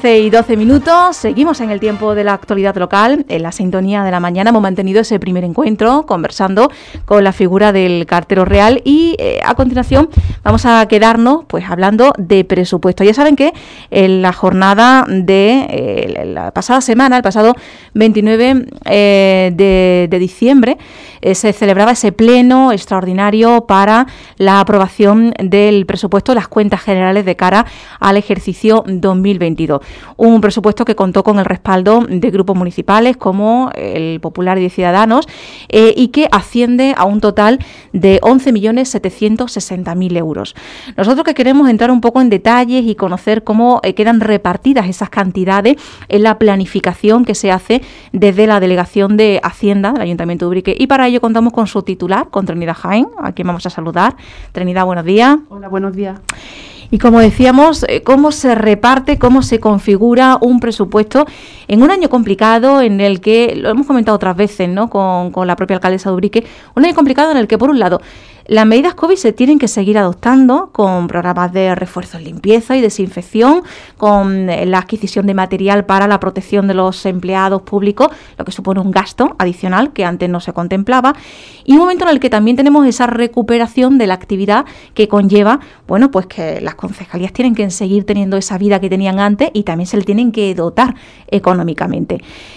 11:12, seguimos en el tiempo de la actualidad local, en la sintonía de la mañana. Hemos mantenido ese primer encuentro conversando con la figura del cartero real y a continuación vamos a quedarnos pues hablando de presupuesto. Ya saben que en la jornada de la pasada semana, el pasado 29 de diciembre, se celebraba ese pleno extraordinario para la aprobación del presupuesto de las cuentas generales de cara al ejercicio 2022. Un presupuesto que contó con el respaldo de grupos municipales como el Popular y de Ciudadanos y que asciende a un total de 11.760.000 euros. Nosotros que queremos entrar un poco en detalles y conocer cómo quedan repartidas esas cantidades en la planificación que se hace desde la Delegación de Hacienda del Ayuntamiento de Ubrique, y para ello contamos con su titular, con Trinidad Jaén, a quien vamos a saludar. Trinidad, buenos días. Hola, buenos días. Y como decíamos, cómo se reparte, cómo se configura un presupuesto en un año complicado en el que, lo hemos comentado otras veces, ¿no?, con la propia alcaldesa de Ubrique, un año complicado en el que, por un lado, las medidas COVID se tienen que seguir adoptando con programas de refuerzo en limpieza y desinfección, con la adquisición de material para la protección de los empleados públicos, lo que supone un gasto adicional que antes no se contemplaba, y un momento en el que también tenemos esa recuperación de la actividad que conlleva, bueno, pues que las concejalías tienen que seguir teniendo esa vida que tenían antes y también se le tienen que dotar económicamente.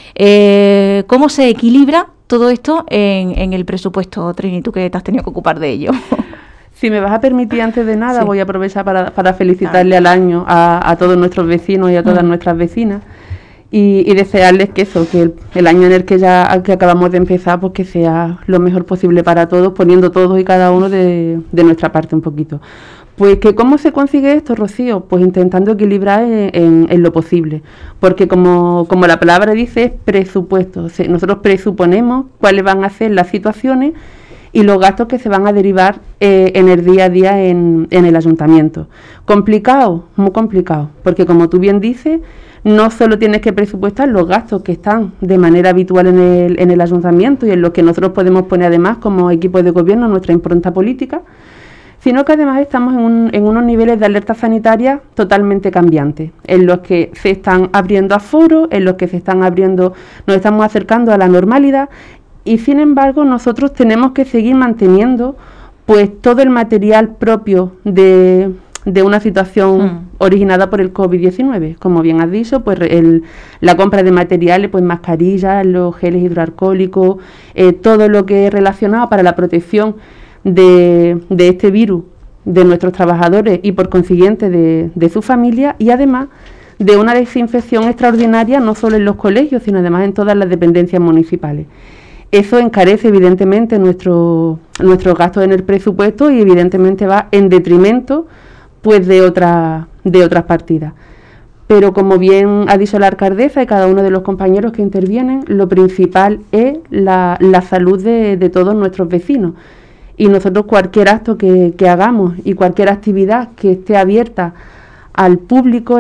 ¿Cómo se equilibra todo esto en el presupuesto, Trini, tú que te has tenido que ocupar de ello? Si me vas a permitir, antes de nada, sí, voy a aprovechar para felicitarle al año a todos nuestros vecinos y a todas nuestras vecinas y desearles que el año en el que acabamos de empezar, pues que sea lo mejor posible para todos, poniendo todos y cada uno de nuestra parte un poquito. Pues que ¿cómo se consigue esto, Rocío? Pues intentando equilibrar en lo posible, porque como la palabra dice, es presupuesto. Nosotros presuponemos cuáles van a ser las situaciones y los gastos que se van a derivar en el día a día en el ayuntamiento. ¿Complicado? Muy complicado, porque como tú bien dices, no solo tienes que presupuestar los gastos que están de manera habitual en el ayuntamiento y en los que nosotros podemos poner además como equipo de gobierno nuestra impronta política, sino que además estamos en unos niveles de alerta sanitaria totalmente cambiantes, en los que se están abriendo aforos, en los que nos estamos acercando a la normalidad, y sin embargo nosotros tenemos que seguir manteniendo pues todo el material propio de una situación originada por el COVID-19. Como bien has dicho, pues la compra de materiales, pues mascarillas, los geles hidroalcohólicos, todo lo que es relacionado para la protección de este virus, de nuestros trabajadores y por consiguiente de su familia, y además de una desinfección extraordinaria no solo en los colegios, sino además en todas las dependencias municipales. Eso encarece evidentemente nuestros gastos en el presupuesto y evidentemente va en detrimento pues de otras partidas. Pero como bien ha dicho la alcaldesa y cada uno de los compañeros que intervienen, lo principal es la salud de todos nuestros vecinos. Y nosotros cualquier acto que hagamos y cualquier actividad que esté abierta al público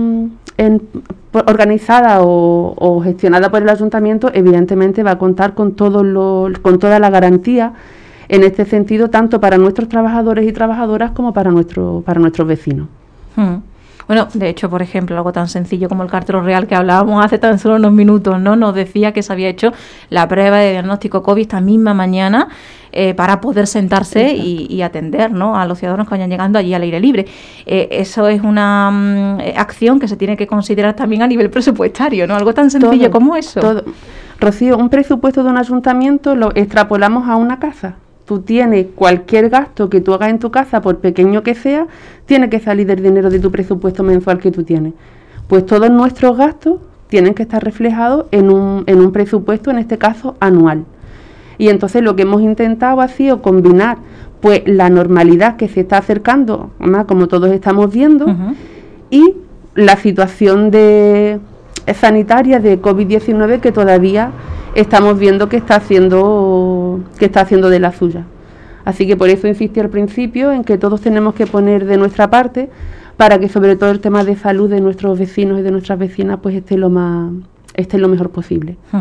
organizada o gestionada por el ayuntamiento, evidentemente va a contar con toda la garantía en este sentido, tanto para nuestros trabajadores y trabajadoras como para nuestros vecinos. Bueno, de hecho, por ejemplo, algo tan sencillo como el cartero real que hablábamos hace tan solo unos minutos, ¿no? Nos decía que se había hecho la prueba de diagnóstico COVID esta misma mañana para poder sentarse y atender, ¿no?, a los ciudadanos que vayan llegando allí al aire libre. Eso es una acción que se tiene que considerar también a nivel presupuestario, ¿no? Algo tan sencillo como eso. Todo. Rocío, un presupuesto de un ayuntamiento lo extrapolamos a una casa. Tú tienes cualquier gasto que tú hagas en tu casa, por pequeño que sea, tiene que salir del dinero de tu presupuesto mensual que tú tienes. Pues todos nuestros gastos tienen que estar reflejados en un presupuesto, en este caso anual. Y entonces lo que hemos intentado ha sido combinar pues la normalidad que se está acercando, además, como todos estamos viendo, y la situación sanitaria de COVID-19 que todavía estamos viendo que está haciendo de la suya. Así que por eso insistí al principio en que todos tenemos que poner de nuestra parte para que sobre todo el tema de salud de nuestros vecinos y de nuestras vecinas pues esté lo mejor posible.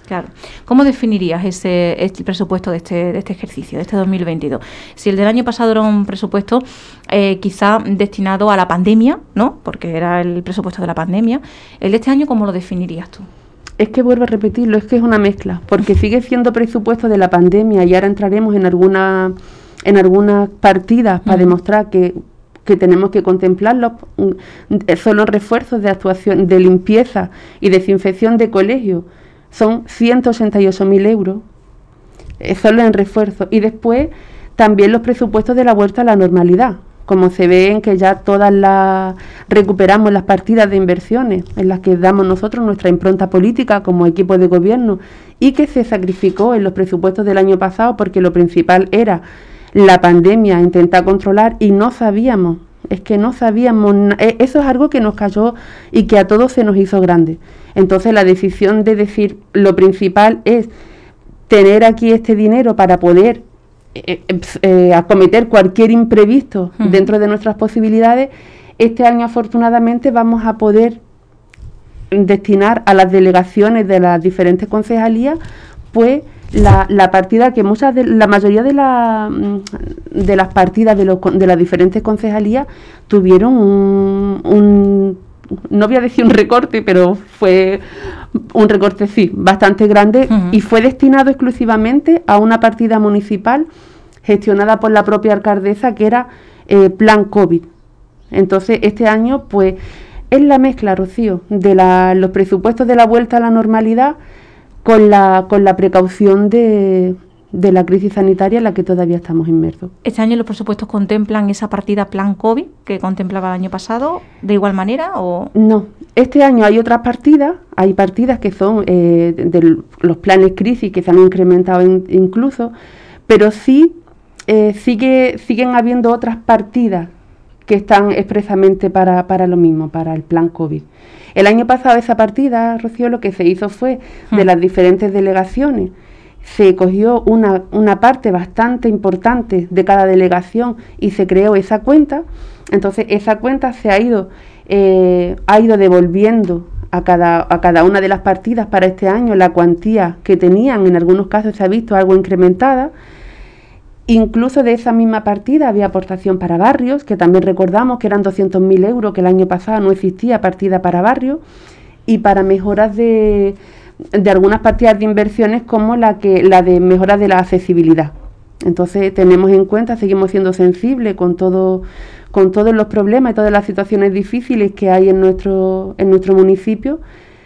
Claro. ¿Cómo definirías este presupuesto de este ejercicio, de este 2022? Si el del año pasado era un presupuesto quizá destinado a la pandemia, ¿no? Porque era el presupuesto de la pandemia. ¿El de este año cómo lo definirías tú? Es que vuelvo a repetirlo, es que es una mezcla, porque sigue siendo presupuesto de la pandemia y ahora entraremos en algunas partidas para demostrar que tenemos que contemplarlos. Son los refuerzos de actuación, de limpieza y desinfección de colegios. Son 188.000 euros, solo en refuerzo. Y después también los presupuestos de la vuelta a la normalidad. Como se ven que ya recuperamos las partidas de inversiones en las que damos nosotros nuestra impronta política como equipo de gobierno y que se sacrificó en los presupuestos del año pasado porque lo principal era la pandemia, intentar controlar y no sabíamos, eso es algo que nos cayó y que a todos se nos hizo grande. Entonces la decisión de decir lo principal es tener aquí este dinero para poder acometer cualquier imprevisto dentro de nuestras posibilidades. Este año afortunadamente vamos a poder destinar a las delegaciones de las diferentes concejalías pues la partida que la mayoría de las partidas de las diferentes concejalías tuvieron no voy a decir un recorte, pero fue un recorte sí, bastante grande y fue destinado exclusivamente a una partida municipal gestionada por la propia alcaldesa que era Plan COVID. Entonces este año pues es la mezcla, Rocío, de los presupuestos de la vuelta a la normalidad con la precaución de la crisis sanitaria en la que todavía estamos inmersos. ¿Este año los presupuestos contemplan esa partida Plan COVID que contemplaba el año pasado de igual manera o...? No, este año hay otras partidas, que son de los planes crisis que se han incrementado incluso, pero sí siguen habiendo otras partidas que están expresamente para lo mismo, para el Plan COVID. El año pasado esa partida, Rocío, lo que se hizo fue de las diferentes delegaciones, se cogió una parte bastante importante de cada delegación y se creó esa cuenta. Entonces esa cuenta se ha ido devolviendo a cada una de las partidas para este año la cuantía que tenían. En algunos casos se ha visto algo incrementada. Incluso de esa misma partida había aportación para barrios, que también recordamos que eran 200.000 euros, que el año pasado no existía partida para barrios, y para mejoras de algunas partidas de inversiones como la de mejoras de la accesibilidad. Entonces tenemos en cuenta, seguimos siendo sensibles con todos los problemas y todas las situaciones difíciles que hay en nuestro municipio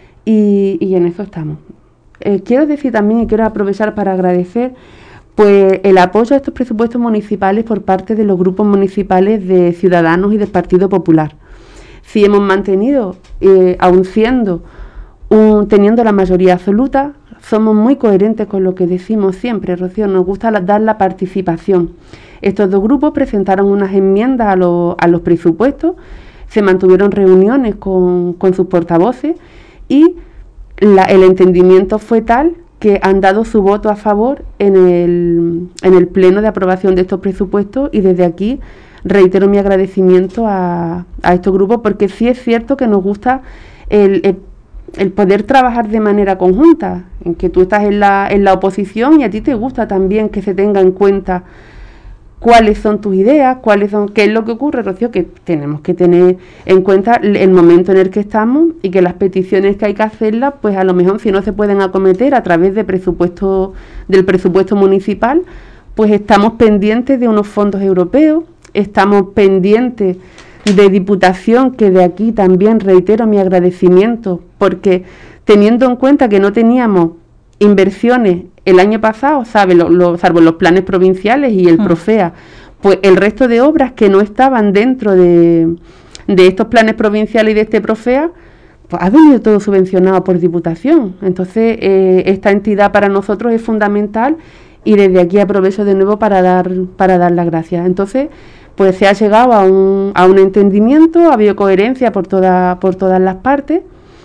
y en eso estamos. Quiero decir también y quiero aprovechar para agradecer pues el apoyo a estos presupuestos municipales por parte de los grupos municipales de Ciudadanos y del Partido Popular. Si hemos mantenido, aun teniendo la mayoría absoluta, somos muy coherentes con lo que decimos siempre, Rocío, nos gusta dar la participación. Estos dos grupos presentaron unas enmiendas a los presupuestos, se mantuvieron reuniones con sus portavoces y el entendimiento fue tal que han dado su voto a favor en el pleno de aprobación de estos presupuestos y desde aquí reitero mi agradecimiento a estos grupos porque sí es cierto que nos gusta el poder trabajar de manera conjunta, en que tú estás en la oposición y a ti te gusta también que se tenga en cuenta cuáles son tus ideas, qué es lo que ocurre, Rocío, que tenemos que tener en cuenta el momento en el que estamos y que las peticiones que hay que hacerlas, pues a lo mejor si no se pueden acometer a través del presupuesto municipal, pues estamos pendientes de unos fondos europeos, estamos pendientes de Diputación, que de aquí también reitero mi agradecimiento, porque teniendo en cuenta que no teníamos inversiones el año pasado, salvo los planes provinciales y el Profea, pues el resto de obras que no estaban dentro de estos planes provinciales y de este Profea, pues ha venido todo subvencionado por Diputación. Entonces, esta entidad para nosotros es fundamental y desde aquí aprovecho de nuevo para dar las gracias. Entonces, pues se ha llegado a un entendimiento, ha habido coherencia por todas las partes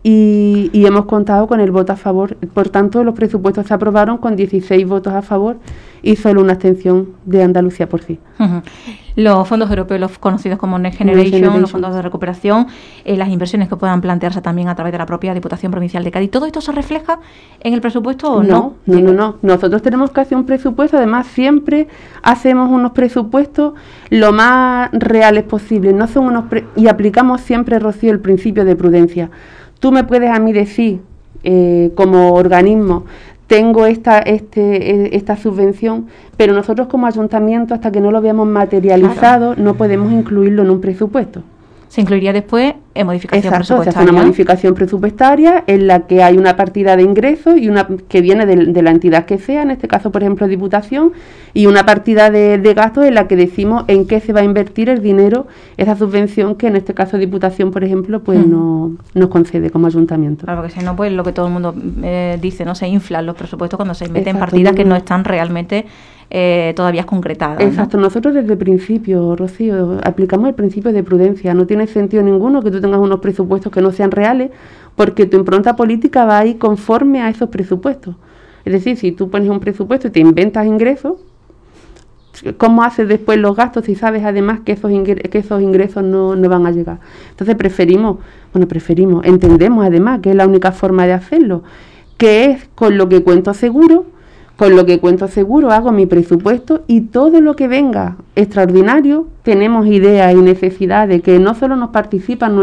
y hemos contado con el voto a favor. Por tanto, los presupuestos se aprobaron con 16 votos a favor y solo una abstención de Andalucía por sí. Los fondos europeos, los conocidos como Next Generation, los fondos de recuperación, las inversiones que puedan plantearse también a través de la propia Diputación Provincial de Cádiz, ¿todo esto se refleja en el presupuesto o no? No. Nosotros tenemos que hacer un presupuesto, además siempre hacemos unos presupuestos lo más reales posible. No son y aplicamos siempre, Rocío, el principio de prudencia. Tú me puedes a mí decir, como organismo, tengo esta subvención, pero nosotros como ayuntamiento, hasta que no lo veamos materializado, no podemos incluirlo en un presupuesto. Se incluiría después en modificación presupuestaria. Se hace una modificación presupuestaria en la que hay una partida de ingresos y una que viene de la entidad que sea, en este caso, por ejemplo, Diputación, y una partida de gastos en la que decimos en qué se va a invertir el dinero, esa subvención que en este caso Diputación, por ejemplo, pues no nos concede como ayuntamiento. Claro, porque si no, pues lo que todo el mundo dice, ¿no? Se inflan los presupuestos cuando se meten partidas que no están realmente todavía concretadas. Exacto, ¿no? Nosotros desde el principio, Rocío, aplicamos el principio de prudencia. No tiene sentido ninguno que tú tengas unos presupuestos que no sean reales, porque tu impronta política va a ir conforme a esos presupuestos. Es decir, si tú pones un presupuesto y te inventas ingresos, ¿cómo haces después los gastos si sabes además que esos ingresos no van a llegar? Entonces entendemos además que es la única forma de hacerlo, que es con lo que cuento seguro. Con lo que cuento seguro hago mi presupuesto y todo lo que venga extraordinario, tenemos ideas y necesidades que no solo nos participan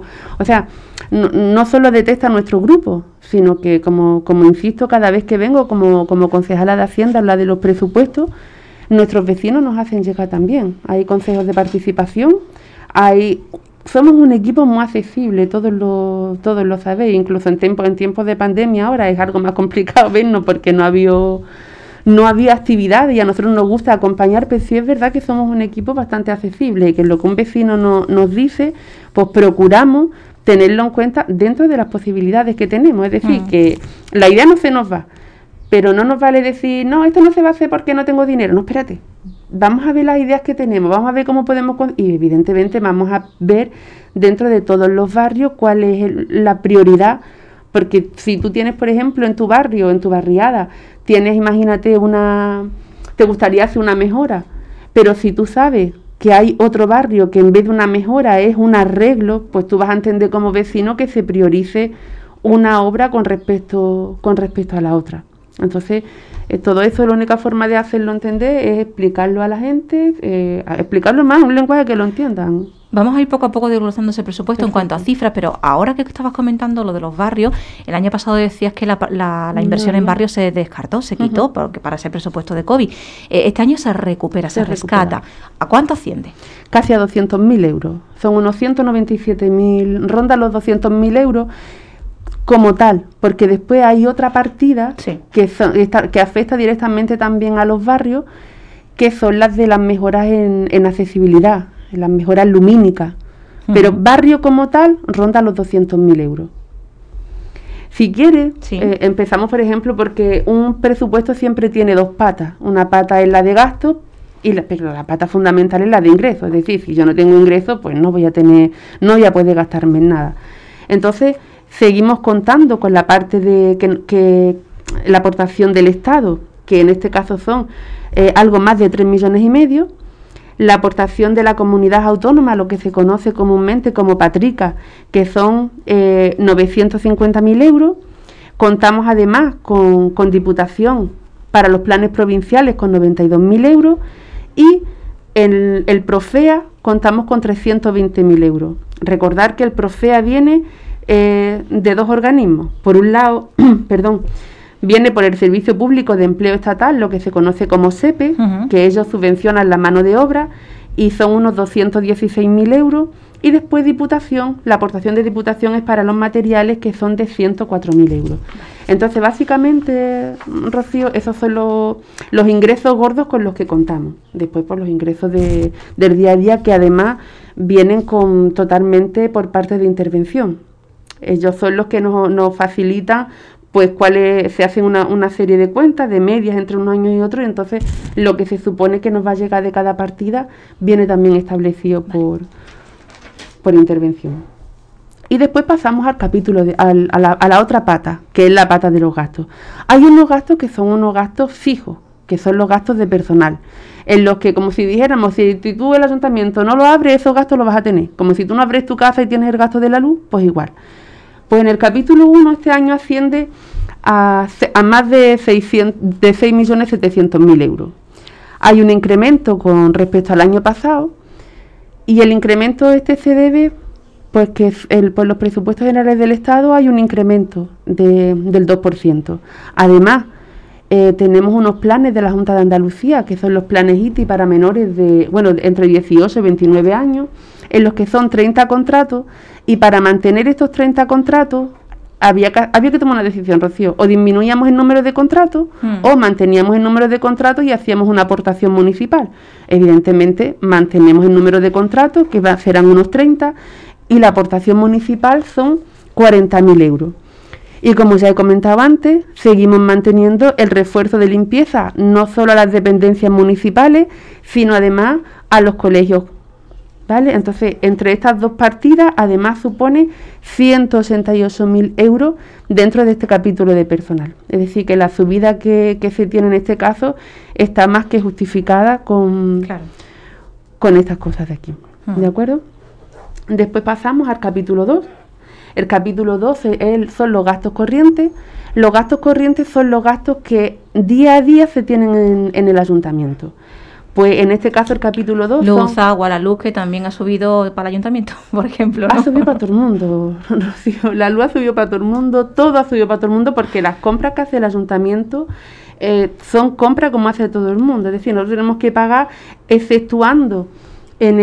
no solo detecta nuestro grupo, sino que como insisto cada vez que vengo como concejala de Hacienda a hablar de los presupuestos, nuestros vecinos nos hacen llegar también. Hay consejos de participación, somos un equipo muy accesible, todos lo sabéis, incluso en tiempos de pandemia ahora es algo más complicado vernos porque no había actividad y a nosotros nos gusta acompañar, pero sí es verdad que somos un equipo bastante accesible y que lo que un vecino nos dice, pues procuramos tenerlo en cuenta dentro de las posibilidades que tenemos, es decir, que la idea no se nos va, pero no nos vale decir, no, esto no se va a hacer porque no tengo dinero, no, espérate. Vamos a ver las ideas que tenemos, vamos a ver cómo podemos... Y evidentemente vamos a ver dentro de todos los barrios cuál es la prioridad, porque si tú tienes, por ejemplo, en tu barrio, en tu barriada, imagínate, te gustaría hacer una mejora, pero si tú sabes que hay otro barrio que en vez de una mejora es un arreglo, pues tú vas a entender como vecino que se priorice una obra con respecto a la otra. Entonces, todo eso, la única forma de hacerlo entender es explicarlo a la gente, explicarlo más en un lenguaje que lo entiendan. Vamos a ir poco a poco desglosando ese presupuesto. Perfecto. En cuanto a cifras, pero ahora que estabas comentando lo de los barrios, el año pasado decías que la inversión en barrios se descartó, se quitó, porque para ese presupuesto de COVID. Este año se recupera, se rescata. ¿A cuánto asciende? Casi a 200.000 euros. Son unos 197.000, ronda los 200.000 euros. Como tal, porque después hay otra partida que afecta directamente también a los barrios, que son las de las mejoras en accesibilidad, en las mejoras lumínicas. Pero barrio como tal ronda los 200.000 euros. Si quieres, empezamos, por ejemplo, porque un presupuesto siempre tiene dos patas. Una pata es la de gasto, pero la pata fundamental es la de ingresos. Es decir, si yo no tengo ingresos, pues no voy a poder gastarme en nada. Entonces, seguimos contando con la parte de que la aportación del Estado, que en este caso son algo más de 3,5 millones, la aportación de la comunidad autónoma, lo que se conoce comúnmente como Patrica, que son 950.000 euros. Contamos además con Diputación para los planes provinciales con 92.000 euros y en el Profea contamos con 320.000 euros. Recordar que el Profea viene de dos organismos. Por un lado, viene por el Servicio Público de Empleo Estatal, lo que se conoce como SEPE, que ellos subvencionan la mano de obra y son unos 216.000 euros. Y después Diputación, la aportación de Diputación es para los materiales, que son de 104.000 euros. Entonces, básicamente, Rocío, esos son los ingresos gordos con los que contamos. Después, por los ingresos del día a día, que además vienen totalmente por parte de intervención. Ellos son los que nos facilitan, pues, se hacen una serie de cuentas, de medias entre unos años y otros, y entonces lo que se supone que nos va a llegar de cada partida viene también establecido por intervención. Y después pasamos al capítulo, a la otra pata, que es la pata de los gastos. Hay unos gastos que son unos gastos fijos, que son los gastos de personal, en los que, como si dijéramos, si tú el ayuntamiento no lo abres, esos gastos los vas a tener. Como si tú no abres tu casa y tienes el gasto de la luz, pues igual. Pues en el capítulo 1 este año asciende a más de 6.700.000 euros. Hay un incremento con respecto al año pasado, y el incremento se debe, pues que por los presupuestos generales del Estado hay un incremento del 2%. Además, tenemos unos planes de la Junta de Andalucía, que son los planes ITI para menores entre 18 y 29 años, en los que son 30 contratos, y para mantener estos 30 contratos había que tomar una decisión, Rocío: o disminuíamos el número de contratos o manteníamos el número de contratos y hacíamos una aportación municipal. Evidentemente mantenemos el número de contratos, que serán unos 30, y la aportación municipal son 40.000 euros. Y como ya he comentado antes, seguimos manteniendo el refuerzo de limpieza, no solo a las dependencias municipales, sino además a los colegios, ¿vale? Entonces, entre estas dos partidas, además supone 168.000 euros dentro de este capítulo de personal. Es decir, que la subida que se tiene en este caso está más que justificada con estas cosas de aquí. ¿De acuerdo? Después pasamos al capítulo 2. El capítulo 2 son los gastos corrientes. Los gastos corrientes son los gastos que día a día se tienen en el ayuntamiento. Pues en este caso el capítulo 2 luz, agua, la luz, que también ha subido para el ayuntamiento, por ejemplo, ¿no? Ha subido para todo el mundo, Rocío. La luz ha subido para todo el mundo, todo ha subido para todo el mundo, porque las compras que hace el ayuntamiento son compras como hace todo el mundo. Es decir, nosotros tenemos que pagar, exceptuando en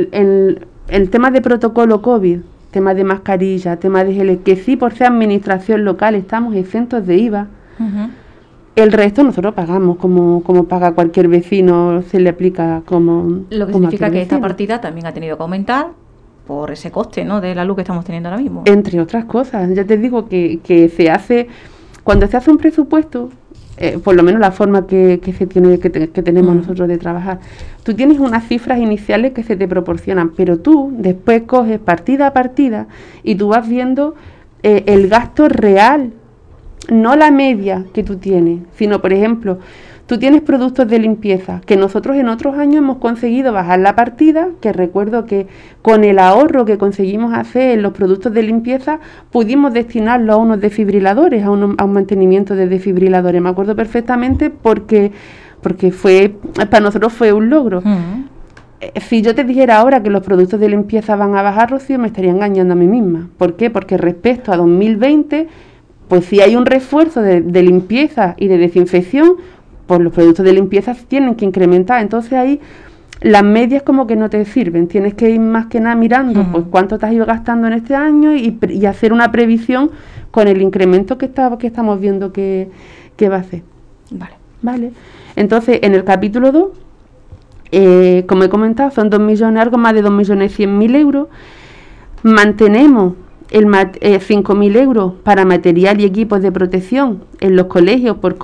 el tema de protocolo COVID, tema de mascarilla, tema de gel, que sí, por ser administración local, estamos exentos de IVA. El resto nosotros pagamos como paga cualquier vecino, se le aplica como... Lo que significa que esta partida también ha tenido que aumentar por ese coste, ¿no?, de la luz que estamos teniendo ahora mismo. Entre otras cosas, ya te digo que se hace, cuando se hace un presupuesto, por lo menos la forma que tenemos nosotros de trabajar, tú tienes unas cifras iniciales que se te proporcionan, pero tú después coges partida a partida y tú vas viendo el gasto real, no la media que tú tienes, sino, por ejemplo, tú tienes productos de limpieza, que nosotros en otros años hemos conseguido bajar la partida, que recuerdo que con el ahorro que conseguimos hacer en los productos de limpieza, pudimos destinarlo a unos desfibriladores, a un mantenimiento de desfibriladores. Me acuerdo perfectamente porque para nosotros fue un logro. Si yo te dijera ahora que los productos de limpieza van a bajar, Rocío, me estaría engañando a mí misma. ¿Por qué? Porque respecto a 2020... pues si hay un refuerzo de limpieza y de desinfección, pues los productos de limpieza tienen que incrementar. Entonces ahí las medias como que no te sirven. Tienes que ir más que nada mirando pues cuánto te has ido gastando en este año y hacer una previsión con el incremento que estamos viendo que va a hacer. Vale. Entonces, en el capítulo 2, como he comentado, son 2 millones, algo más de 2.100.000 euros. Mantenemos 5.000 euros para material y equipos de protección en los colegios por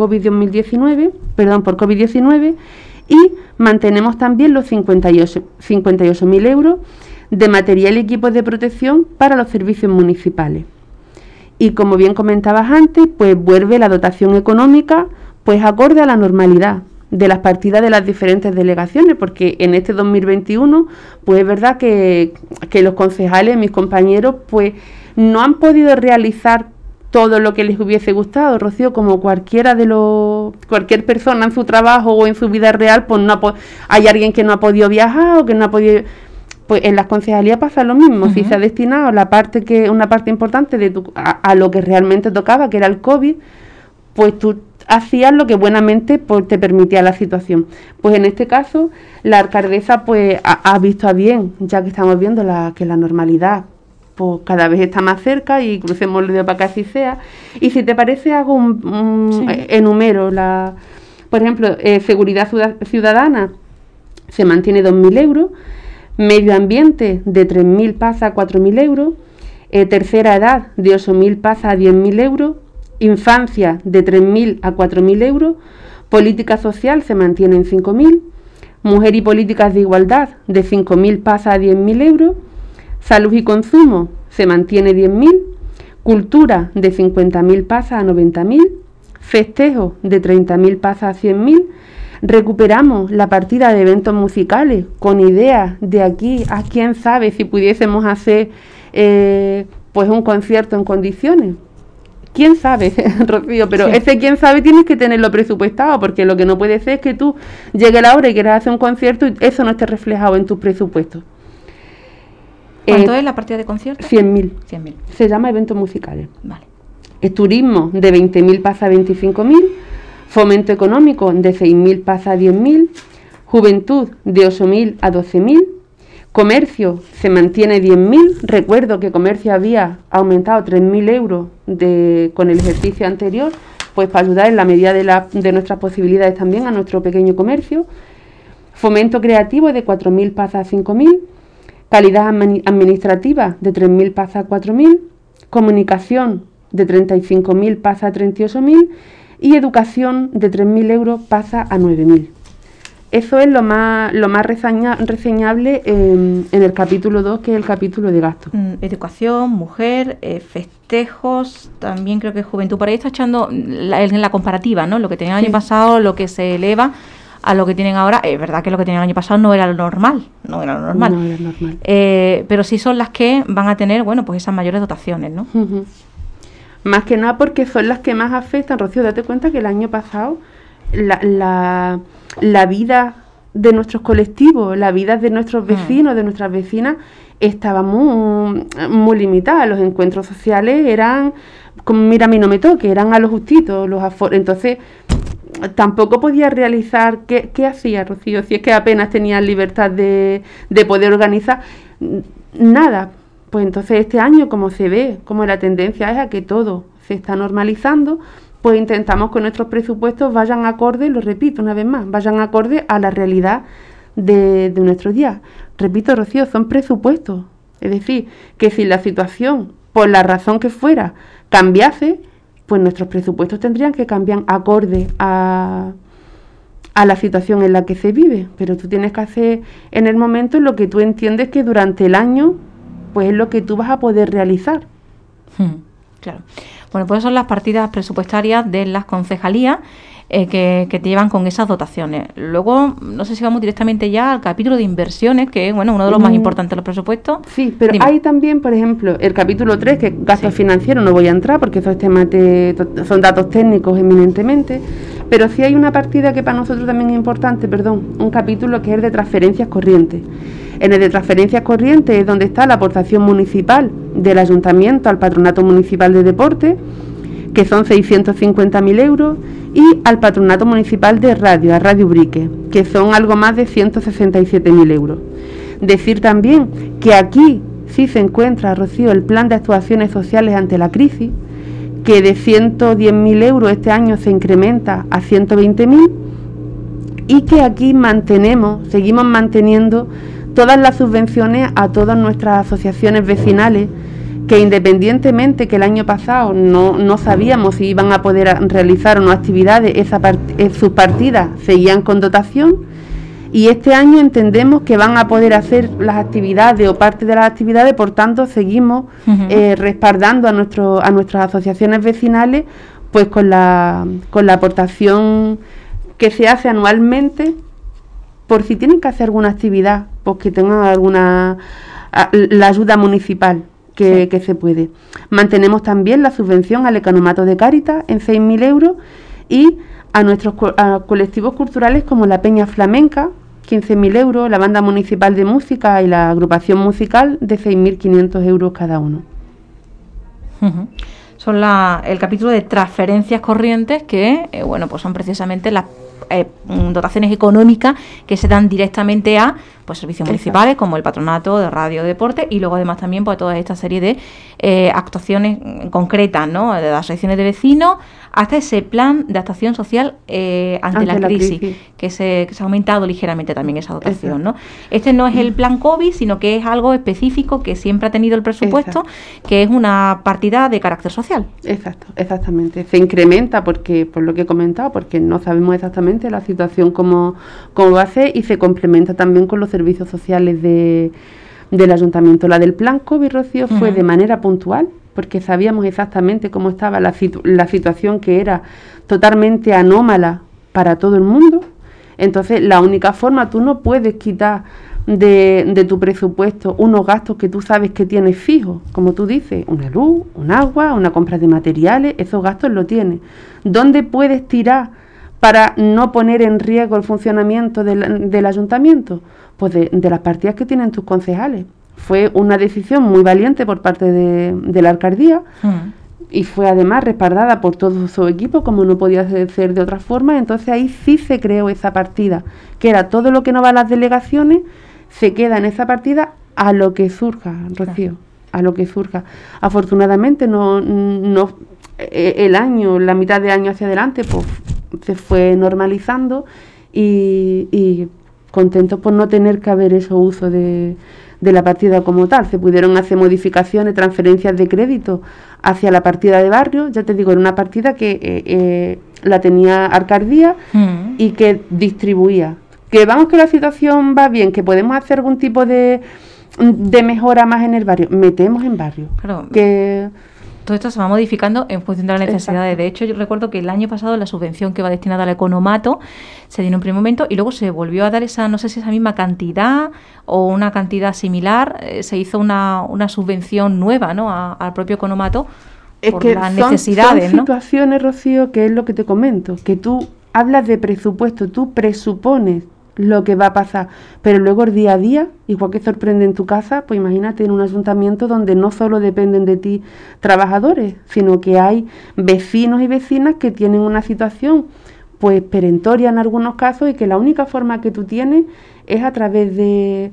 COVID-19, y mantenemos también los 58.000 euros de material y equipos de protección para los servicios municipales. Y como bien comentabas antes, pues vuelve la dotación económica pues acorde a la normalidad de las partidas de las diferentes delegaciones, porque en este 2021 pues es verdad que los concejales, mis compañeros, pues no han podido realizar todo lo que les hubiese gustado, Rocío, como cualquier persona en su trabajo o en su vida real, pues hay alguien que no ha podido viajar o que no ha podido... Pues en las concejalías pasa lo mismo. Si se ha destinado una parte importante a lo que realmente tocaba, que era el COVID, pues tú hacías lo que buenamente pues te permitía la situación. Pues en este caso la alcaldesa pues ha visto a bien, ya que estamos viendo que la normalidad pues cada vez está más cerca, y crucemos el dedo para que así sea. Y si te parece, hago enumero por ejemplo, seguridad ciudadana se mantiene 2.000 euros, medio ambiente de 3.000 pasa a 4.000 euros, tercera edad de 8.000 pasa a 10.000 euros, infancia de 3.000 a 4.000 euros, política social se mantiene en 5.000, mujer y políticas de igualdad de 5.000 pasa a 10.000 euros, salud y consumo se mantiene 10.000, cultura de 50.000 pasa a 90.000, festejos de 30.000 pasa a 100.000, recuperamos la partida de eventos musicales con ideas de aquí a quién sabe si pudiésemos hacer pues un concierto en condiciones. ¿Quién sabe, Rocío? Pero sí, ese quién sabe tienes que tenerlo presupuestado, porque lo que no puede ser es que tú llegue la hora y quieras hacer un concierto y eso no esté reflejado en tus presupuestos. ¿Cuánto es la partida de concierto? 100.000. 100.000. Se llama eventos musicales. Vale. El turismo de 20.000 pasa a 25.000, fomento económico de 6.000 pasa a 10.000, juventud de 8.000 a 12.000, comercio se mantiene 10.000. Recuerdo que comercio había aumentado 3.000 euros con el ejercicio anterior, pues para ayudar en la medida de nuestras posibilidades también a nuestro pequeño comercio. Fomento creativo de 4.000 pasa a 5.000, calidad administrativa de 3.000 pasa a 4.000, comunicación de 35.000 pasa a 38.000 y educación de 3.000 euros pasa a 9.000. Eso es lo más reseñable en el capítulo 2, que es el capítulo de gastos. Educación, mujer, festejos, también creo que juventud. Por ahí está echando en la comparativa, ¿no? Lo que tenían el año pasado, lo que se eleva a lo que tienen ahora. Es verdad que lo que tenían el año pasado no era lo normal. No era normal. Pero sí son las que van a tener, bueno, pues esas mayores dotaciones, ¿no? Uh-huh. Más que nada porque son las que más afectan. Rocío, date cuenta que el año pasado la vida de nuestros colectivos, la vida de nuestros vecinos, de nuestras vecinas, estaba muy limitada. Los encuentros sociales eran, como mira, a mí no me toque, eran a lo justito, entonces tampoco podía realizar. ¿Qué hacía, Rocío? Si es que apenas tenía libertad de poder organizar nada. Pues entonces este año, como se ve, como la tendencia es a que todo se está normalizando, pues intentamos que nuestros presupuestos vayan acorde, lo repito una vez más, vayan acorde a la realidad de nuestros días. Repito, Rocío, son presupuestos. Es decir, que si la situación, por la razón que fuera, cambiase, pues nuestros presupuestos tendrían que cambiar acorde a la situación en la que se vive. Pero tú tienes que hacer en el momento lo que tú entiendes que durante el año, pues es lo que tú vas a poder realizar. Claro. Bueno, pues son las partidas presupuestarias de las concejalías que te llevan con esas dotaciones. Luego, no sé si vamos directamente ya al capítulo de inversiones, que es uno de los más importantes de los presupuestos. Sí, pero dime. Hay también, por ejemplo, el capítulo 3, que es gastos financieros, no voy a entrar porque esos temas son datos técnicos eminentemente, pero sí hay una partida que para nosotros también es importante, un capítulo que es el de transferencias corrientes. En el de transferencias corrientes es donde está la aportación municipal del ayuntamiento al Patronato Municipal de Deporte, que son 650.000 euros, y al Patronato Municipal de Radio, a Radio Ubrique, que son algo más de 167.000 euros. Decir también que aquí sí se encuentra, Rocío, el plan de actuaciones sociales ante la crisis, que de 110.000 euros este año se incrementa a 120.000, y que aquí seguimos manteniendo todas las subvenciones a todas nuestras asociaciones vecinales, que independientemente que el año pasado no sabíamos si iban a poder realizar o no actividades, sus partidas seguían con dotación, y este año entendemos que van a poder hacer las actividades o parte de las actividades. Por tanto, seguimos respaldando a nuestras asociaciones vecinales, pues con la aportación que se hace anualmente, por si tienen que hacer alguna actividad, pues que tengan la ayuda municipal que se puede. Mantenemos también la subvención al Economato de Cáritas en 6.000 euros, y a nuestros colectivos culturales como la Peña Flamenca, 15.000 euros, la Banda Municipal de Música y la Agrupación Musical de 6.500 euros cada uno. Son el capítulo de transferencias corrientes que, pues son precisamente las dotaciones económicas que se dan directamente a servicios municipales, como el Patronato de Radio Deporte, y luego además también pues toda esta serie de actuaciones concretas, ¿no? De las asociaciones de vecinos hasta ese plan de actuación social ante la crisis. Que se ha aumentado ligeramente también esa dotación, ¿no? Este no es el plan COVID, sino que es algo específico que siempre ha tenido el presupuesto, que es una partida de carácter social. Exactamente. Se incrementa porque, por lo que he comentado, porque no sabemos exactamente la situación cómo va a ser, y se complementa también con los servicios sociales del ayuntamiento. La del plan COVID, Rocío, fue de manera puntual, porque sabíamos exactamente cómo estaba la situación, que era totalmente anómala para todo el mundo. Entonces, la única forma, tú no puedes quitar de tu presupuesto unos gastos que tú sabes que tienes fijos, como tú dices, una luz, un agua, una compra de materiales, esos gastos los tienes. ¿Dónde puedes tirar para no poner en riesgo el funcionamiento del ayuntamiento? Pues de las partidas que tienen tus concejales. Fue una decisión muy valiente por parte de la alcaldía y fue además respaldada por todo su equipo, como no podía ser de otra forma. Entonces ahí sí se creó esa partida, que era todo lo que no va a las delegaciones, se queda en esa partida a lo que surja, Rocío, a lo que surja. Afortunadamente el año, la mitad de año hacia adelante, pues se fue normalizando y contentos por no tener que haber hecho uso de la partida como tal. Se pudieron hacer modificaciones, transferencias de crédito hacia la partida de barrio. Ya te digo, era una partida que la tenía alcaldía y que distribuía. Que vamos, que la situación va bien, que podemos hacer algún tipo de mejora más en el barrio, metemos en barrio. Claro. Que todo esto se va modificando en función de las necesidades. Exacto. De hecho, yo recuerdo que el año pasado la subvención que va destinada al economato se dio en un primer momento y luego se volvió a dar esa, no sé si esa misma cantidad o una cantidad similar, se hizo una subvención nueva, ¿no?, al propio economato por las necesidades, son situaciones, Rocío, que es lo que te comento, que tú hablas de presupuesto, tú presupones lo que va a pasar, pero luego el día a día, igual que sorprende en tu casa, pues imagínate en un ayuntamiento donde no solo dependen de ti trabajadores, sino que hay vecinos y vecinas que tienen una situación pues perentoria en algunos casos, y que la única forma que tú tienes es a través de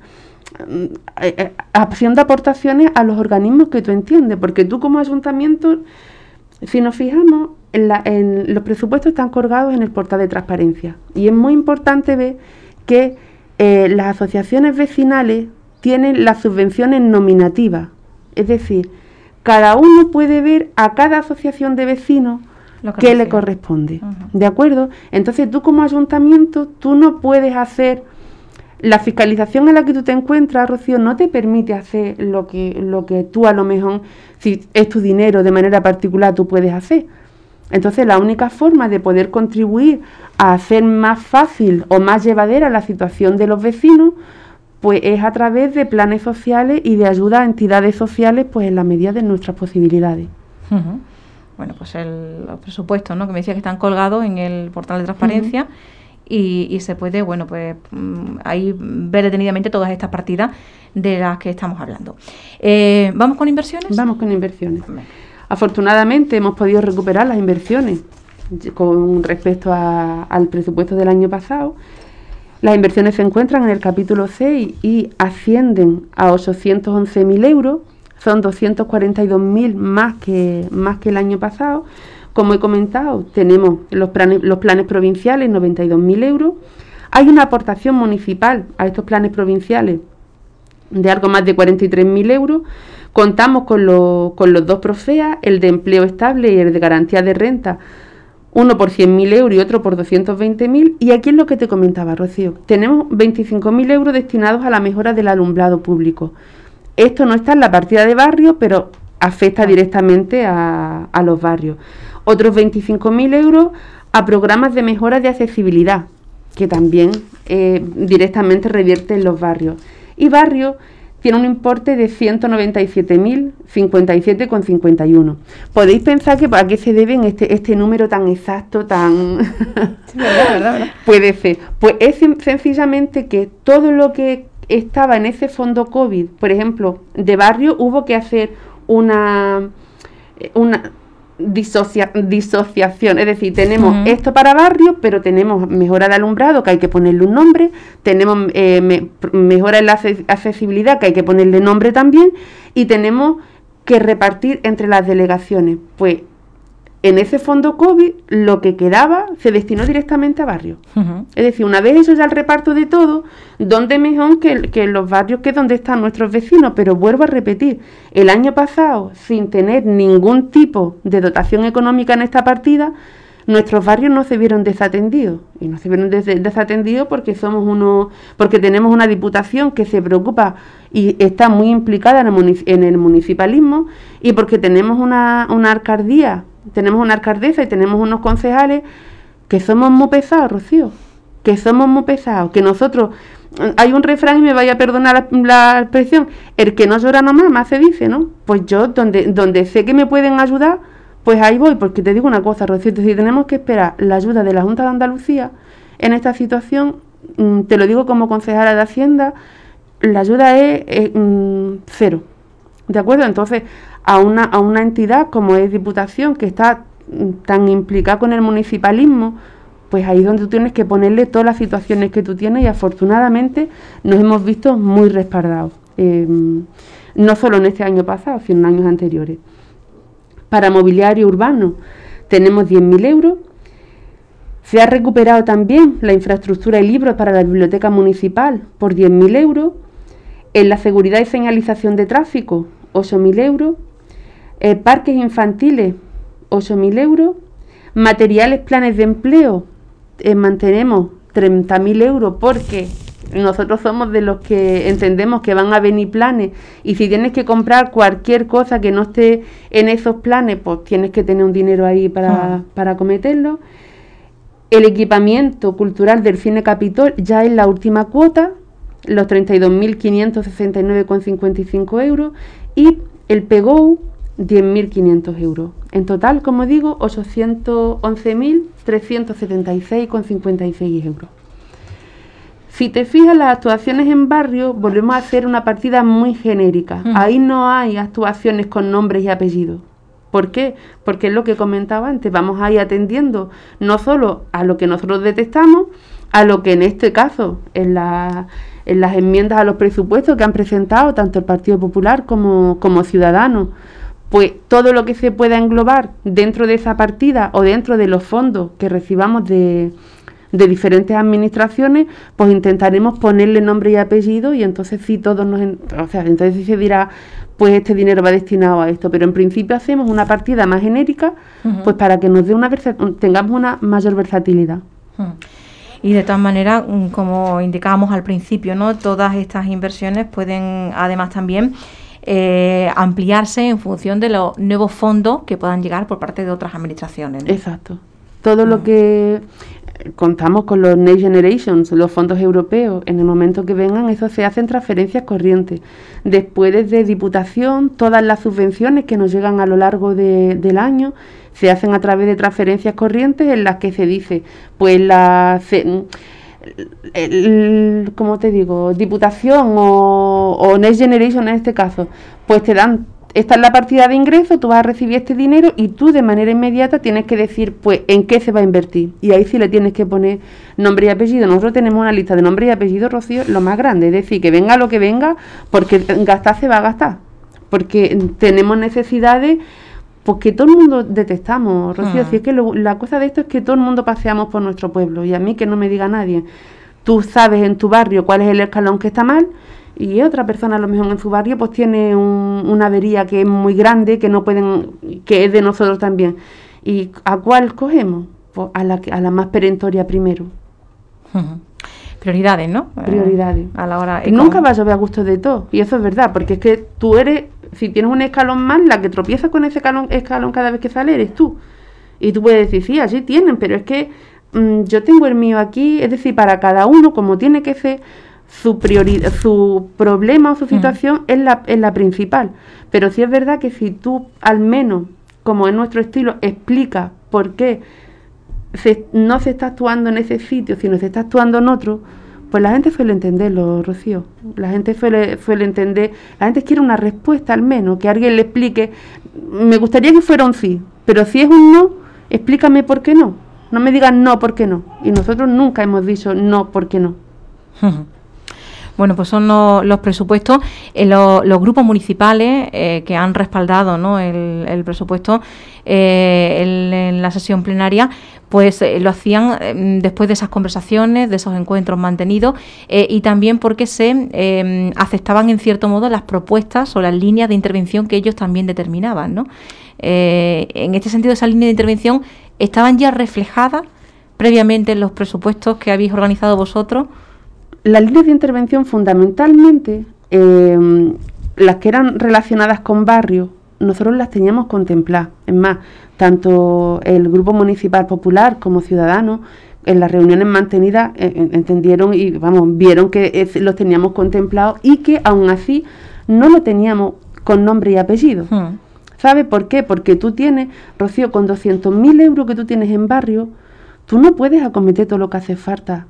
haciendo aportaciones a los organismos que tú entiendes, porque tú como ayuntamiento, si nos fijamos, los presupuestos están colgados en el portal de transparencia, y es muy importante ver que las asociaciones vecinales tienen las subvenciones nominativas, es decir, cada uno puede ver a cada asociación de vecinos qué le corresponde, ¿de acuerdo? Entonces tú como ayuntamiento, tú no puedes hacer, la fiscalización en la que tú te encuentras, Rocío, no te permite hacer lo que tú a lo mejor, si es tu dinero de manera particular, tú puedes hacer. Entonces la única forma de poder contribuir a hacer más fácil o más llevadera la situación de los vecinos, pues es a través de planes sociales y de ayuda a entidades sociales, pues en la medida de nuestras posibilidades. Bueno, pues los presupuestos, ¿no?, que me decía que están colgados en el portal de transparencia y se puede, bueno, pues ahí ver detenidamente todas estas partidas de las que estamos hablando. ¿Vamos con inversiones? Vamos con inversiones. Afortunadamente hemos podido recuperar las inversiones con respecto al presupuesto del año pasado. Las inversiones se encuentran en el capítulo 6 y ascienden a 811.000 euros, son 242.000 más que el año pasado. Como he comentado, tenemos los planes provinciales, 92.000 euros. Hay una aportación municipal a estos planes provinciales de algo más de 43.000 euros. Contamos con los dos PROFEA, el de empleo estable y el de garantía de renta, uno por 100.000 euros y otro por 220.000. Y aquí es lo que te comentaba, Rocío. Tenemos 25.000 euros destinados a la mejora del alumbrado público. Esto no está en la partida de barrio, pero afecta directamente a los barrios. Otros 25.000 euros a programas de mejora de accesibilidad, que también directamente revierte en los barrios. Y barrios tiene un importe de 197.057,51. Podéis pensar que para qué se deben este número tan exacto, tan... Sí, verdad. Puede ser. Pues es sencillamente que todo lo que estaba en ese fondo COVID, por ejemplo, de barrio, hubo que hacer una disociación, es decir, tenemos esto para barrio, pero tenemos mejora de alumbrado, que hay que ponerle un nombre, tenemos mejora en la accesibilidad, que hay que ponerle nombre también, y tenemos que repartir entre las delegaciones. Pues en ese fondo COVID lo que quedaba se destinó directamente a barrio. Es decir, una vez hecho ya el reparto de todo, ¿dónde mejor que en los barrios, que es donde están nuestros vecinos? Pero vuelvo a repetir, el año pasado, sin tener ningún tipo de dotación económica en esta partida, nuestros barrios no se vieron desatendidos, y no se vieron desatendidos porque porque tenemos una diputación que se preocupa y está muy implicada en el municipalismo, y porque tenemos una alcaldía, tenemos una alcaldesa y tenemos unos concejales que somos muy pesados, Rocío, que somos muy pesados, que nosotros, hay un refrán, y me vaya a perdonar la expresión, el que no llora no mama, se dice, ¿no? Pues yo, donde sé que me pueden ayudar, pues ahí voy, porque te digo una cosa, Rocío, si tenemos que esperar la ayuda de la Junta de Andalucía en esta situación, te lo digo como concejala de Hacienda, la ayuda es cero, ¿de acuerdo? Entonces, a una entidad como es Diputación, que está tan implicada con el municipalismo, pues ahí es donde tú tienes que ponerle todas las situaciones que tú tienes, y afortunadamente nos hemos visto muy respaldados, no solo en este año pasado, sino en años anteriores. Para mobiliario urbano tenemos 10.000 euros. Se ha recuperado también la infraestructura y libros para la biblioteca municipal por 10.000 euros. En la seguridad y señalización de tráfico, 8.000 euros. Parques infantiles, 8.000 euros. Materiales, planes de empleo, mantenemos 30.000 euros, porque nosotros somos de los que entendemos que van a venir planes, y si tienes que comprar cualquier cosa que no esté en esos planes, pues tienes que tener un dinero ahí para acometerlo. El equipamiento cultural del Cine Capitol ya es la última cuota, los 32.569,55 euros, y el PEGOU 10.500 euros. En total, como digo, 811.376,56 euros. Si te fijas, las actuaciones en barrio, volvemos a hacer una partida muy genérica. Ahí no hay actuaciones con nombres y apellidos. ¿Por qué? Porque es lo que comentaba antes, vamos a ir atendiendo no solo a lo que nosotros detectamos, a lo que en este caso, en las enmiendas a los presupuestos que han presentado tanto el Partido Popular como Ciudadanos, pues todo lo que se pueda englobar dentro de esa partida o dentro de los fondos que recibamos de diferentes administraciones, pues intentaremos ponerle nombre y apellido, y entonces sí entonces sí se dirá, pues este dinero va destinado a esto, pero en principio hacemos una partida más genérica, pues para que nos dé tengamos una mayor versatilidad. Y de todas maneras, como indicábamos al principio, ¿no?, todas estas inversiones pueden además también ampliarse en función de los nuevos fondos que puedan llegar por parte de otras administraciones, ¿no? Exacto. Todo lo que contamos con los Next Generations, los fondos europeos, en el momento que vengan, eso se hacen transferencias corrientes. Después, desde Diputación, todas las subvenciones que nos llegan a lo largo del año se hacen a través de transferencias corrientes, en las que se dice, pues como te digo, Diputación o Next Generation en este caso, pues te dan, esta es la partida de ingresos, tú vas a recibir este dinero, y tú de manera inmediata tienes que decir, pues, en qué se va a invertir, y ahí sí le tienes que poner nombre y apellido. Nosotros tenemos una lista de nombre y apellido, Rocío, lo más grande, es decir, que venga lo que venga, porque gastar se va a gastar, porque tenemos necesidades, pues que todo el mundo detestamos, Rocío. Si es que la cosa de esto es que todo el mundo paseamos por nuestro pueblo, y a mí que no me diga nadie, tú sabes en tu barrio cuál es el escalón que está mal, y otra persona a lo mejor en su barrio pues tiene una avería que es muy grande, que es de nosotros también. ¿Y a cuál cogemos? Pues a la más perentoria primero. Prioridades, ¿no? Prioridades. A la hora nunca va a llover a gusto de todo, y eso es verdad, porque es que tú eres, si tienes un escalón más, la que tropieza con ese escalón cada vez que sale eres tú. Y tú puedes decir, sí, así tienen, pero es que yo tengo el mío aquí, es decir, para cada uno, como tiene que ser, su problema o su situación es la principal. Pero sí es verdad que si tú, al menos, como es nuestro estilo, explicas por qué no se está actuando en ese sitio, sino se está actuando en otro, pues la gente suele entenderlo, Rocío. La gente suele entender, la gente quiere una respuesta al menos, que alguien le explique. Me gustaría que fuera un sí, pero si es un no, explícame por qué no. No me digas no, ¿por qué no? Y nosotros nunca hemos dicho no, ¿por qué no? Bueno, pues son los presupuestos, los grupos municipales que han respaldado, ¿no?, el presupuesto en la sesión plenaria, pues lo hacían después de esas conversaciones, de esos encuentros mantenidos, y también porque se aceptaban en cierto modo las propuestas o las líneas de intervención que ellos también determinaban, ¿no? En este sentido, esa línea de intervención estaban ya reflejadas previamente en los presupuestos que habéis organizado vosotros? Las líneas de intervención fundamentalmente, las que eran relacionadas con barrios, nosotros las teníamos contempladas. Es más, tanto el Grupo Municipal Popular como Ciudadanos, en las reuniones mantenidas, entendieron y vieron que los teníamos contemplados y que aún así no lo teníamos con nombre y apellido. ¿Sabe por qué? Porque tú tienes, Rocío, con 200.000 euros que tú tienes en barrio, tú no puedes acometer todo lo que hace falta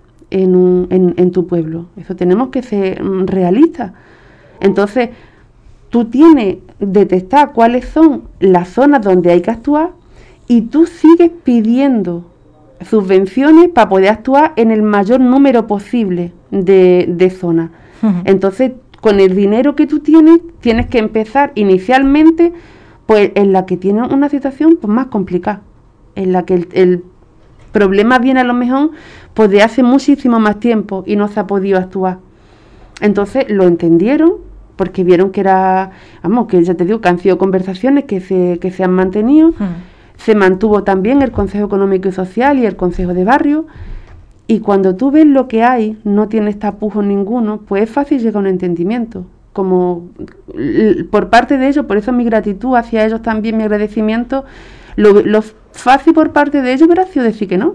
en tu pueblo. Eso tenemos que ser realistas. Entonces, tú tienes detectar cuáles son las zonas donde hay que actuar y tú sigues pidiendo subvenciones para poder actuar en el mayor número posible de zonas. Entonces, con el dinero que tú tienes que empezar inicialmente pues en la que tiene una situación pues más complicada, en la que el problema viene a lo mejor pues de hace muchísimo más tiempo y no se ha podido actuar. Entonces lo entendieron porque vieron que era, que ya te digo que han sido conversaciones que se han mantenido. Se mantuvo también el Consejo Económico y Social y el Consejo de Barrio, y cuando tú ves lo que hay, no tienes tapujos ninguno, pues es fácil llegar a un entendimiento. Como por parte de ellos, por eso mi gratitud hacia ellos también, mi agradecimiento, lo fácil por parte de ellos hubiera sido decir que no.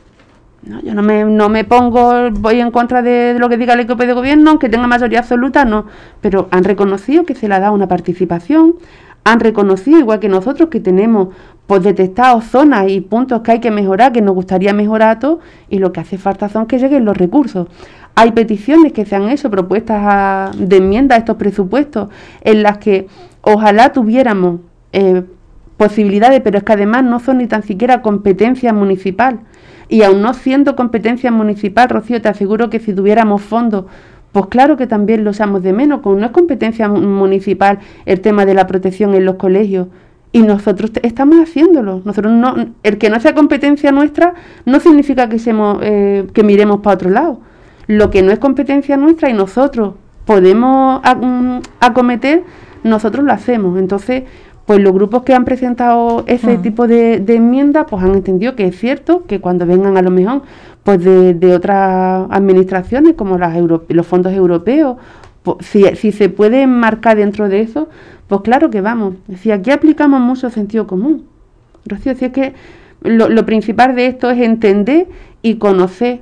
Yo no me pongo, voy en contra de lo que diga el equipo de gobierno, aunque tenga mayoría absoluta, no. Pero han reconocido que se le ha dado una participación, han reconocido, igual que nosotros, que tenemos pues detectados zonas y puntos que hay que mejorar, que nos gustaría mejorar todo, y lo que hace falta son que lleguen los recursos. Hay peticiones que se han hecho, propuestas de enmienda a estos presupuestos, en las que ojalá tuviéramos posibilidades, pero es que además no son ni tan siquiera competencia municipal. Y aun no siendo competencia municipal, Rocío, te aseguro que si tuviéramos fondos, pues claro que también lo echamos de menos, como no es competencia municipal el tema de la protección en los colegios, y nosotros estamos haciéndolo. Nosotros no, el que no sea competencia nuestra no significa que miremos para otro lado. Lo que no es competencia nuestra y nosotros podemos acometer, nosotros lo hacemos. Entonces, pues los grupos que han presentado ese tipo de enmiendas, pues han entendido que es cierto que cuando vengan a lo mejor pues de otras administraciones como los fondos europeos, pues, si se puede enmarcar dentro de eso, pues claro que vamos. Si aquí aplicamos mucho sentido común, Rocío, si es que lo principal de esto es entender y conocer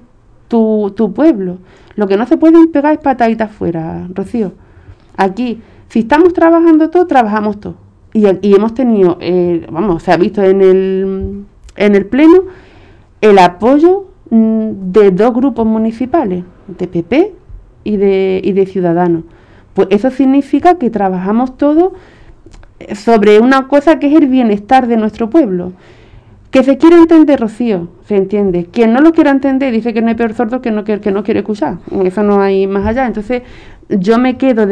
tu pueblo. Lo que no se puede pegar es pataditas fuera, Rocío. Aquí, si estamos trabajando todo, trabajamos todo. Y hemos tenido, se ha visto en el pleno el apoyo de dos grupos municipales, de PP y de Ciudadanos. Pues eso significa que trabajamos todos sobre una cosa que es el bienestar de nuestro pueblo. Que se quiere entender, Rocío, se entiende. Quien no lo quiera entender dice que no hay peor sordo que no quiere escuchar. Eso no hay más allá. Entonces yo me quedo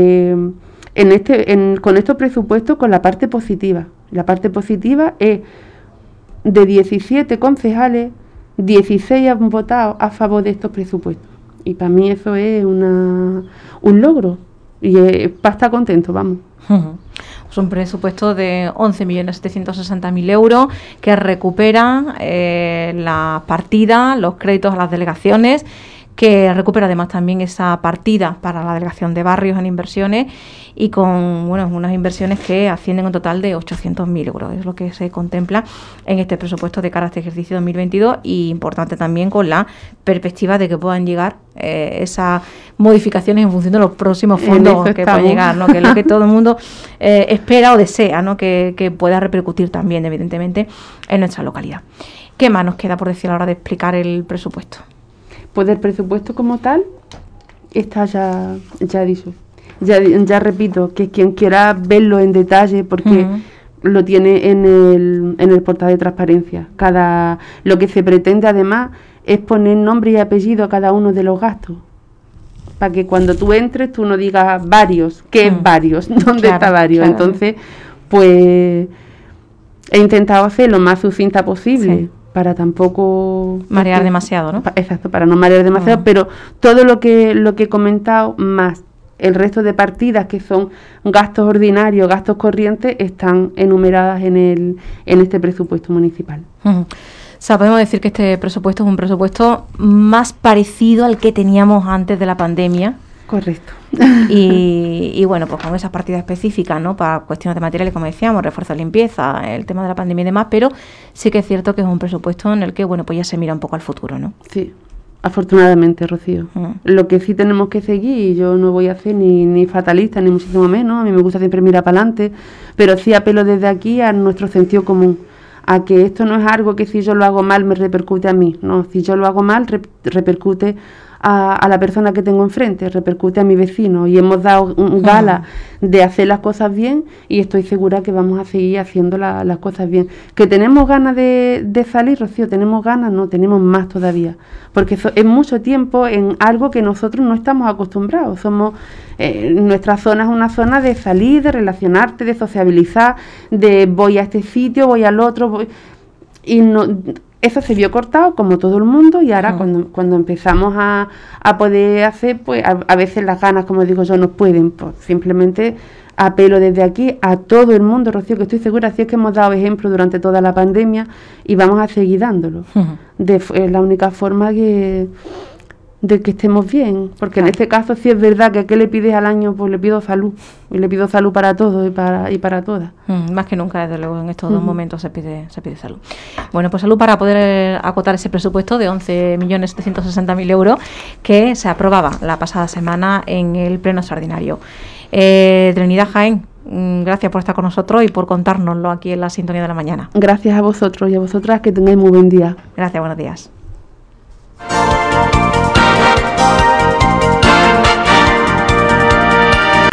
con estos presupuestos con la parte positiva. La parte positiva es de 17 concejales, 16 han votado a favor de estos presupuestos. Y para mí eso es un logro. Y para estar contento, vamos. Es un presupuesto de 11.760.000 euros que recupera la partida, los créditos a las delegaciones, que recupera además también esa partida para la delegación de barrios en inversiones y con unas inversiones que ascienden a un total de 800.000 euros. Es lo que se contempla en este presupuesto de cara a este ejercicio 2022 y importante también con la perspectiva de que puedan llegar esas modificaciones en función de los próximos fondos que puedan llegar, ¿no? Que es lo que todo el mundo espera o desea, ¿no? Que pueda repercutir también, evidentemente, en nuestra localidad. ¿Qué más nos queda por decir a la hora de explicar el presupuesto? Pues el presupuesto como tal está ya dicho. Ya repito, que quien quiera verlo en detalle, porque lo tiene en el portal de transparencia. Lo que se pretende además es poner nombre y apellido a cada uno de los gastos, para que cuando tú entres tú no digas varios. ¿Qué es varios? ¿Dónde está varios? Claro. Entonces, pues he intentado hacer lo más sucinta posible. Sí. Para tampoco marear demasiado, ¿no? Exacto, para no marear demasiado, pero todo lo que he comentado, más el resto de partidas que son gastos ordinarios, gastos corrientes, están enumeradas en este presupuesto municipal. O sea, podemos decir que este presupuesto es un presupuesto más parecido al que teníamos antes de la pandemia. Correcto. Y bueno, pues con esas partidas específicas, ¿no? Para cuestiones de materiales, como decíamos, refuerzo de limpieza, el tema de la pandemia y demás, pero sí que es cierto que es un presupuesto en el que, bueno, pues ya se mira un poco al futuro, ¿no? Sí, afortunadamente, Rocío. Lo que sí tenemos que seguir, y yo no voy a ser ni fatalista, ni muchísimo menos, a mí me gusta siempre mirar para adelante, pero sí apelo desde aquí a nuestro sentido común, a que esto no es algo que si yo lo hago mal me repercute a mí, no, si yo lo hago mal repercute a la persona que tengo enfrente, repercute a mi vecino, y hemos dado un gala de hacer las cosas bien, y estoy segura que vamos a seguir haciendo las cosas bien. Que tenemos ganas de salir, Rocío, tenemos ganas, no, tenemos más todavía, porque es mucho tiempo en algo que nosotros no estamos acostumbrados. Nuestra zona es una zona de salir, de relacionarte, de sociabilizar, de voy a este sitio, voy al otro, y no. Eso se vio cortado como todo el mundo, y ahora cuando empezamos a poder hacer, pues a veces las ganas, como digo yo, no pueden. Pues simplemente apelo desde aquí a todo el mundo, Rocío, que estoy segura, si es que hemos dado ejemplo durante toda la pandemia y vamos a seguir dándolo. Es la única forma de que estemos bien, porque en este caso sí es verdad que ¿qué le pides al año? Pues le pido salud, y le pido salud para todos y para todas. Más que nunca, desde luego, en estos dos momentos se pide salud. Bueno, pues salud para poder acotar ese presupuesto de 11.760.000 euros que se aprobaba la pasada semana en el pleno extraordinario. Trinidad Jaén, gracias por estar con nosotros y por contárnoslo aquí en la Sintonía de la Mañana. Gracias a vosotros y a vosotras, que tengáis muy buen día. Gracias, buenos días.